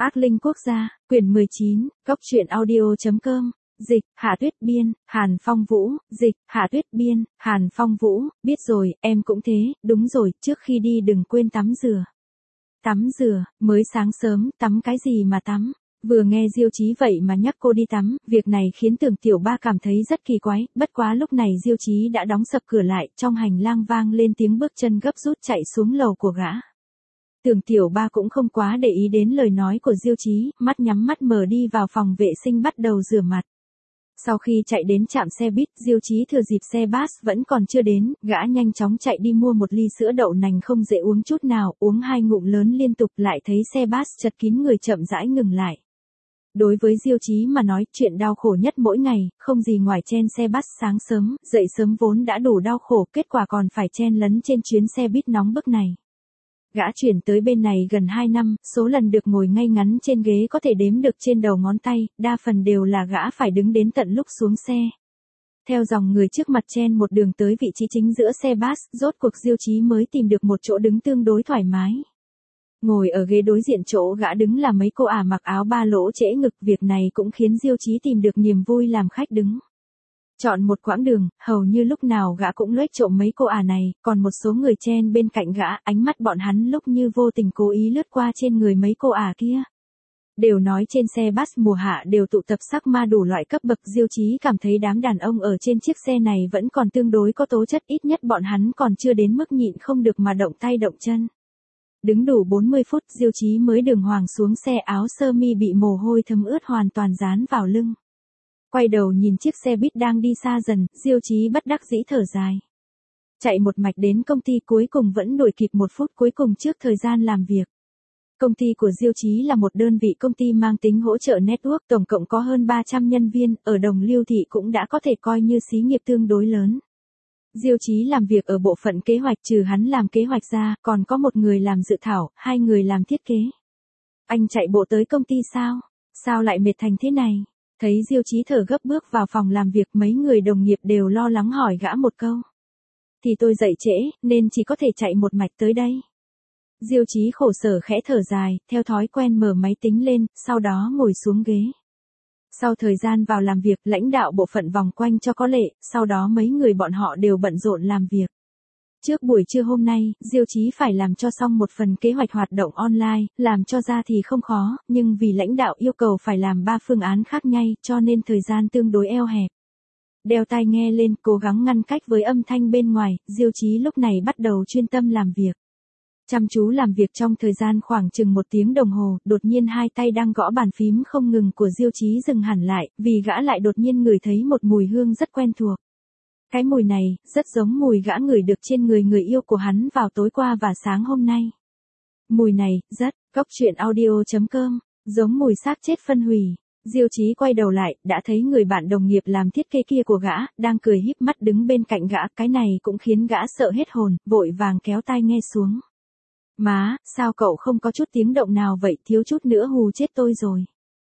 Ác linh quốc gia, quyển 19, góc truyện audio.com, dịch, Hạ Tuyết biên, Hàn Phong Vũ, dịch, Hạ Tuyết biên, Hàn Phong Vũ, biết rồi, em cũng thế, đúng rồi, trước khi đi đừng quên tắm rửa. Tắm rửa, mới sáng sớm, tắm cái gì mà tắm? Vừa nghe Diêu Chí vậy mà nhắc cô đi tắm, việc này khiến Tưởng Tiểu Ba cảm thấy rất kỳ quái, bất quá lúc này Diêu Chí đã đóng sập cửa lại, trong hành lang vang lên tiếng bước chân gấp rút chạy xuống lầu của gã. Tưởng Tiểu Ba cũng không quá để ý đến lời nói của Diêu Chí, mắt nhắm mắt mở đi vào phòng vệ sinh bắt đầu rửa mặt. Sau khi chạy đến trạm xe buýt, Diêu Chí thừa dịp xe bus vẫn còn chưa đến, gã nhanh chóng chạy đi mua một ly sữa đậu nành không dễ uống chút nào, uống 2 ngụm lớn liên tục lại thấy xe bus chật kín người chậm rãi ngừng lại. Đối với Diêu Chí mà nói, chuyện đau khổ nhất mỗi ngày, không gì ngoài chen xe bus sáng sớm, dậy sớm vốn đã đủ đau khổ, kết quả còn phải chen lấn trên chuyến xe buýt nóng bức này. Gã chuyển tới bên này gần 2 năm, số lần được ngồi ngay ngắn trên ghế có thể đếm được trên đầu ngón tay, đa phần đều là gã phải đứng đến tận lúc xuống xe. Theo dòng người trước mặt chen một đường tới vị trí chính giữa xe bus, rốt cuộc Diêu Chí mới tìm được một chỗ đứng tương đối thoải mái. Ngồi ở ghế đối diện chỗ gã đứng là mấy cô ả mặc áo ba lỗ trễ ngực, việc này cũng khiến Diêu Chí tìm được niềm vui làm khách đứng. Chọn một quãng đường, hầu như lúc nào gã cũng loếch trộm mấy cô ả này, còn một số người chen bên cạnh gã, ánh mắt bọn hắn lúc như vô tình cố ý lướt qua trên người mấy cô ả kia. Đều nói trên xe bus mùa hạ đều tụ tập sắc ma đủ loại cấp bậc, Diêu Chí cảm thấy đám đàn ông ở trên chiếc xe này vẫn còn tương đối có tố chất, ít nhất bọn hắn còn chưa đến mức nhịn không được mà động tay động chân. Đứng đủ 40 phút, Diêu Chí mới đường hoàng xuống xe, áo sơ mi bị mồ hôi thấm ướt hoàn toàn dán vào lưng. Quay đầu nhìn chiếc xe buýt đang đi xa dần, Diêu Chí bất đắc dĩ thở dài. Chạy một mạch đến công ty cuối cùng vẫn đuổi kịp 1 phút cuối cùng trước thời gian làm việc. Công ty của Diêu Chí là một đơn vị công ty mang tính hỗ trợ network, tổng cộng có hơn 300 nhân viên, ở Đồng Liêu Thị cũng đã có thể coi như xí nghiệp tương đối lớn. Diêu Chí làm việc ở bộ phận kế hoạch, trừ hắn làm kế hoạch ra, còn có một người làm dự thảo, 2 người làm thiết kế. Anh chạy bộ tới công ty sao? Sao lại mệt thành thế này? Thấy Diêu Chí thở gấp bước vào phòng làm việc, mấy người đồng nghiệp đều lo lắng hỏi gã một câu. Thì tôi dậy trễ, nên chỉ có thể chạy một mạch tới đây. Diêu Chí khổ sở khẽ thở dài, theo thói quen mở máy tính lên, sau đó ngồi xuống ghế. Sau thời gian vào làm việc, lãnh đạo bộ phận vòng quanh cho có lệ, sau đó mấy người bọn họ đều bận rộn làm việc. Trước buổi trưa hôm nay, Diêu Chí phải làm cho xong một phần kế hoạch hoạt động online, làm cho ra thì không khó, nhưng vì lãnh đạo yêu cầu phải làm 3 phương án khác nhau, cho nên thời gian tương đối eo hẹp. Đeo tai nghe lên, cố gắng ngăn cách với âm thanh bên ngoài, Diêu Chí lúc này bắt đầu chuyên tâm làm việc. Chăm chú làm việc trong thời gian khoảng chừng 1 tiếng đồng hồ, đột nhiên 2 tay đang gõ bàn phím không ngừng của Diêu Chí dừng hẳn lại, vì gã lại đột nhiên ngửi thấy một mùi hương rất quen thuộc. Cái mùi này, rất giống mùi gã ngửi được trên người người yêu của hắn vào tối qua và sáng hôm nay. Mùi này, rất, góc truyện audio.com, giống mùi xác chết phân hủy. Diêu Chí quay đầu lại, đã thấy người bạn đồng nghiệp làm thiết kế kia của gã, đang cười híp mắt đứng bên cạnh gã, cái này cũng khiến gã sợ hết hồn, vội vàng kéo tai nghe xuống. Má, sao cậu không có chút tiếng động nào vậy, thiếu chút nữa hù chết tôi rồi.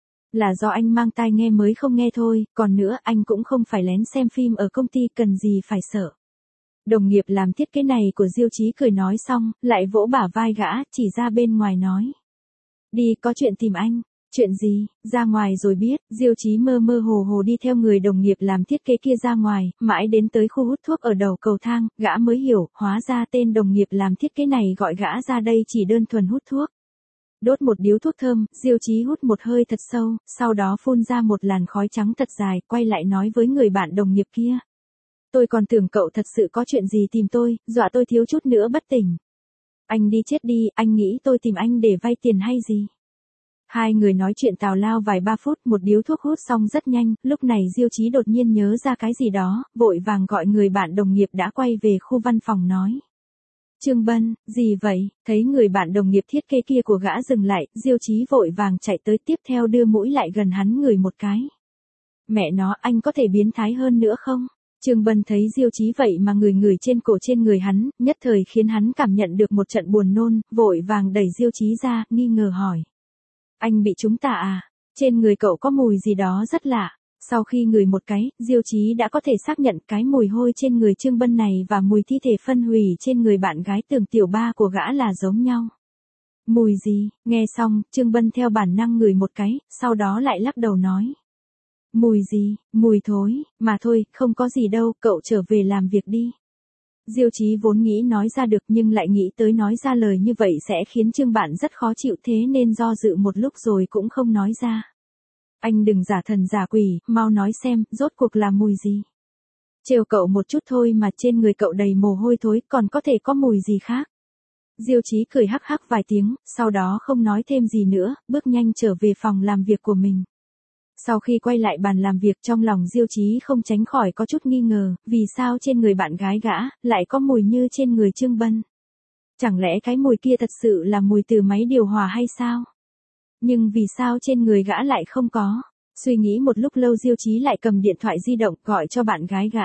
Là do anh mang tai nghe mới không nghe thôi, còn nữa anh cũng không phải lén xem phim ở công ty, cần gì phải sợ. Đồng nghiệp làm thiết kế này của Diêu Chí cười nói xong, lại vỗ bả vai gã, chỉ ra bên ngoài nói. Đi, có chuyện tìm anh. Chuyện gì? Ra ngoài rồi biết. Diêu Chí mơ mơ hồ hồ đi theo người đồng nghiệp làm thiết kế kia ra ngoài, mãi đến tới khu hút thuốc ở đầu cầu thang, gã mới hiểu, hóa ra tên đồng nghiệp làm thiết kế này gọi gã ra đây chỉ đơn thuần hút thuốc. Đốt một điếu thuốc thơm, Diêu Chí hút một hơi thật sâu, sau đó phun ra một làn khói trắng thật dài, quay lại nói với người bạn đồng nghiệp kia. Tôi còn tưởng cậu thật sự có chuyện gì tìm tôi, dọa tôi thiếu chút nữa bất tỉnh. Anh đi chết đi, anh nghĩ tôi tìm anh để vay tiền hay gì? 2 người nói chuyện tào lao vài 3 phút, một điếu thuốc hút xong rất nhanh, lúc này Diêu Chí đột nhiên nhớ ra cái gì đó, vội vàng gọi người bạn đồng nghiệp đã quay về khu văn phòng nói. Trương Bân, gì vậy? Thấy người bạn đồng nghiệp thiết kế kia của gã dừng lại, Diêu Chí vội vàng chạy tới, tiếp theo đưa mũi lại gần hắn ngửi một cái. Mẹ nó, anh có thể biến thái hơn nữa không? Trương Bân thấy Diêu Chí vậy mà ngửi trên cổ trên người hắn, nhất thời khiến hắn cảm nhận được một trận buồn nôn, vội vàng đẩy Diêu Chí ra, nghi ngờ hỏi. Anh bị trúng tà à? Trên người cậu có mùi gì đó rất lạ. Sau khi ngửi một cái, Diêu Chí đã có thể xác nhận cái mùi hôi trên người Trương Bân này và mùi thi thể phân hủy trên người bạn gái Tưởng Tiểu Ba của gã là giống nhau. Mùi gì? Nghe xong, Trương Bân theo bản năng ngửi một cái, sau đó lại lắc đầu nói. Mùi gì? Mùi thối, mà thôi, không có gì đâu, cậu trở về làm việc đi. Diêu Chí vốn nghĩ nói ra được nhưng lại nghĩ tới nói ra lời như vậy sẽ khiến Trương Bạn rất khó chịu, thế nên do dự một lúc rồi cũng không nói ra. Anh đừng giả thần giả quỷ, mau nói xem, rốt cuộc là mùi gì? Trêu cậu một chút thôi mà trên người cậu đầy mồ hôi thối, còn có thể có mùi gì khác? Diêu Chí cười hắc hắc vài tiếng, sau đó không nói thêm gì nữa, bước nhanh trở về phòng làm việc của mình. Sau khi quay lại bàn làm việc, trong lòng Diêu Chí không tránh khỏi có chút nghi ngờ, vì sao trên người bạn gái gã lại có mùi như trên người Trương Bân? Chẳng lẽ cái mùi kia thật sự là mùi từ máy điều hòa hay sao? Nhưng vì sao trên người gã lại không có? Suy nghĩ một lúc lâu, Diêu Chí lại cầm điện thoại di động gọi cho bạn gái gã.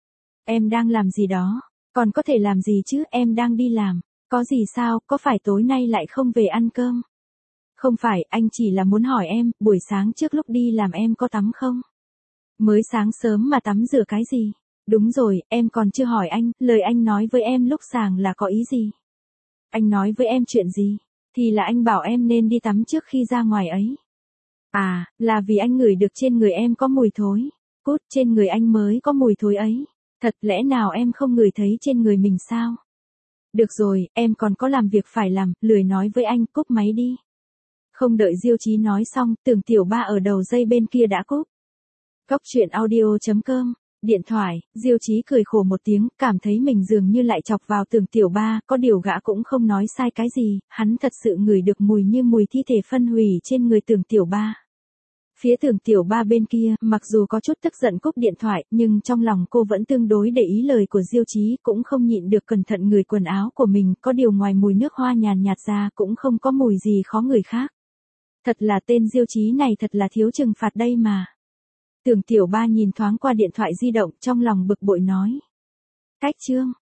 Em đang làm gì đó? Còn có thể làm gì chứ, em đang đi làm. Có gì sao, có phải tối nay lại không về ăn cơm? Không phải, anh chỉ là muốn hỏi em, buổi sáng trước lúc đi làm em có tắm không? Mới sáng sớm mà tắm rửa cái gì? Đúng rồi, em còn chưa hỏi anh, lời anh nói với em lúc sáng là có ý gì? Anh nói với em chuyện gì? Thì là anh bảo em nên đi tắm trước khi ra ngoài ấy. À, là vì anh ngửi được trên người em có mùi thối. Cút, trên người anh mới có mùi thối ấy. Thật, lẽ nào em không ngửi thấy trên người mình sao? Được rồi, em còn có làm việc phải làm, lười nói với anh, cúp máy đi. Không đợi Diêu Chí nói xong, Tưởng Tiểu Ba ở đầu dây bên kia đã cúp. Cốc truyện audio.com. Điện thoại, Diêu Chí cười khổ một tiếng, cảm thấy mình dường như lại chọc vào Tưởng Tiểu Ba, có điều gã cũng không nói sai cái gì, hắn thật sự ngửi được mùi như mùi thi thể phân hủy trên người Tưởng Tiểu Ba. Phía Tưởng Tiểu Ba bên kia, mặc dù có chút tức giận cúp điện thoại, nhưng trong lòng cô vẫn tương đối để ý lời của Diêu Chí, cũng không nhịn được cẩn thận ngửi quần áo của mình, có điều ngoài mùi nước hoa nhàn nhạt ra cũng không có mùi gì khó ngửi khác. Thật là tên Diêu Chí này thật là thiếu trừng phạt đây mà. Tưởng Tiểu Ba nhìn thoáng qua điện thoại di động, trong lòng bực bội nói. Cách chương.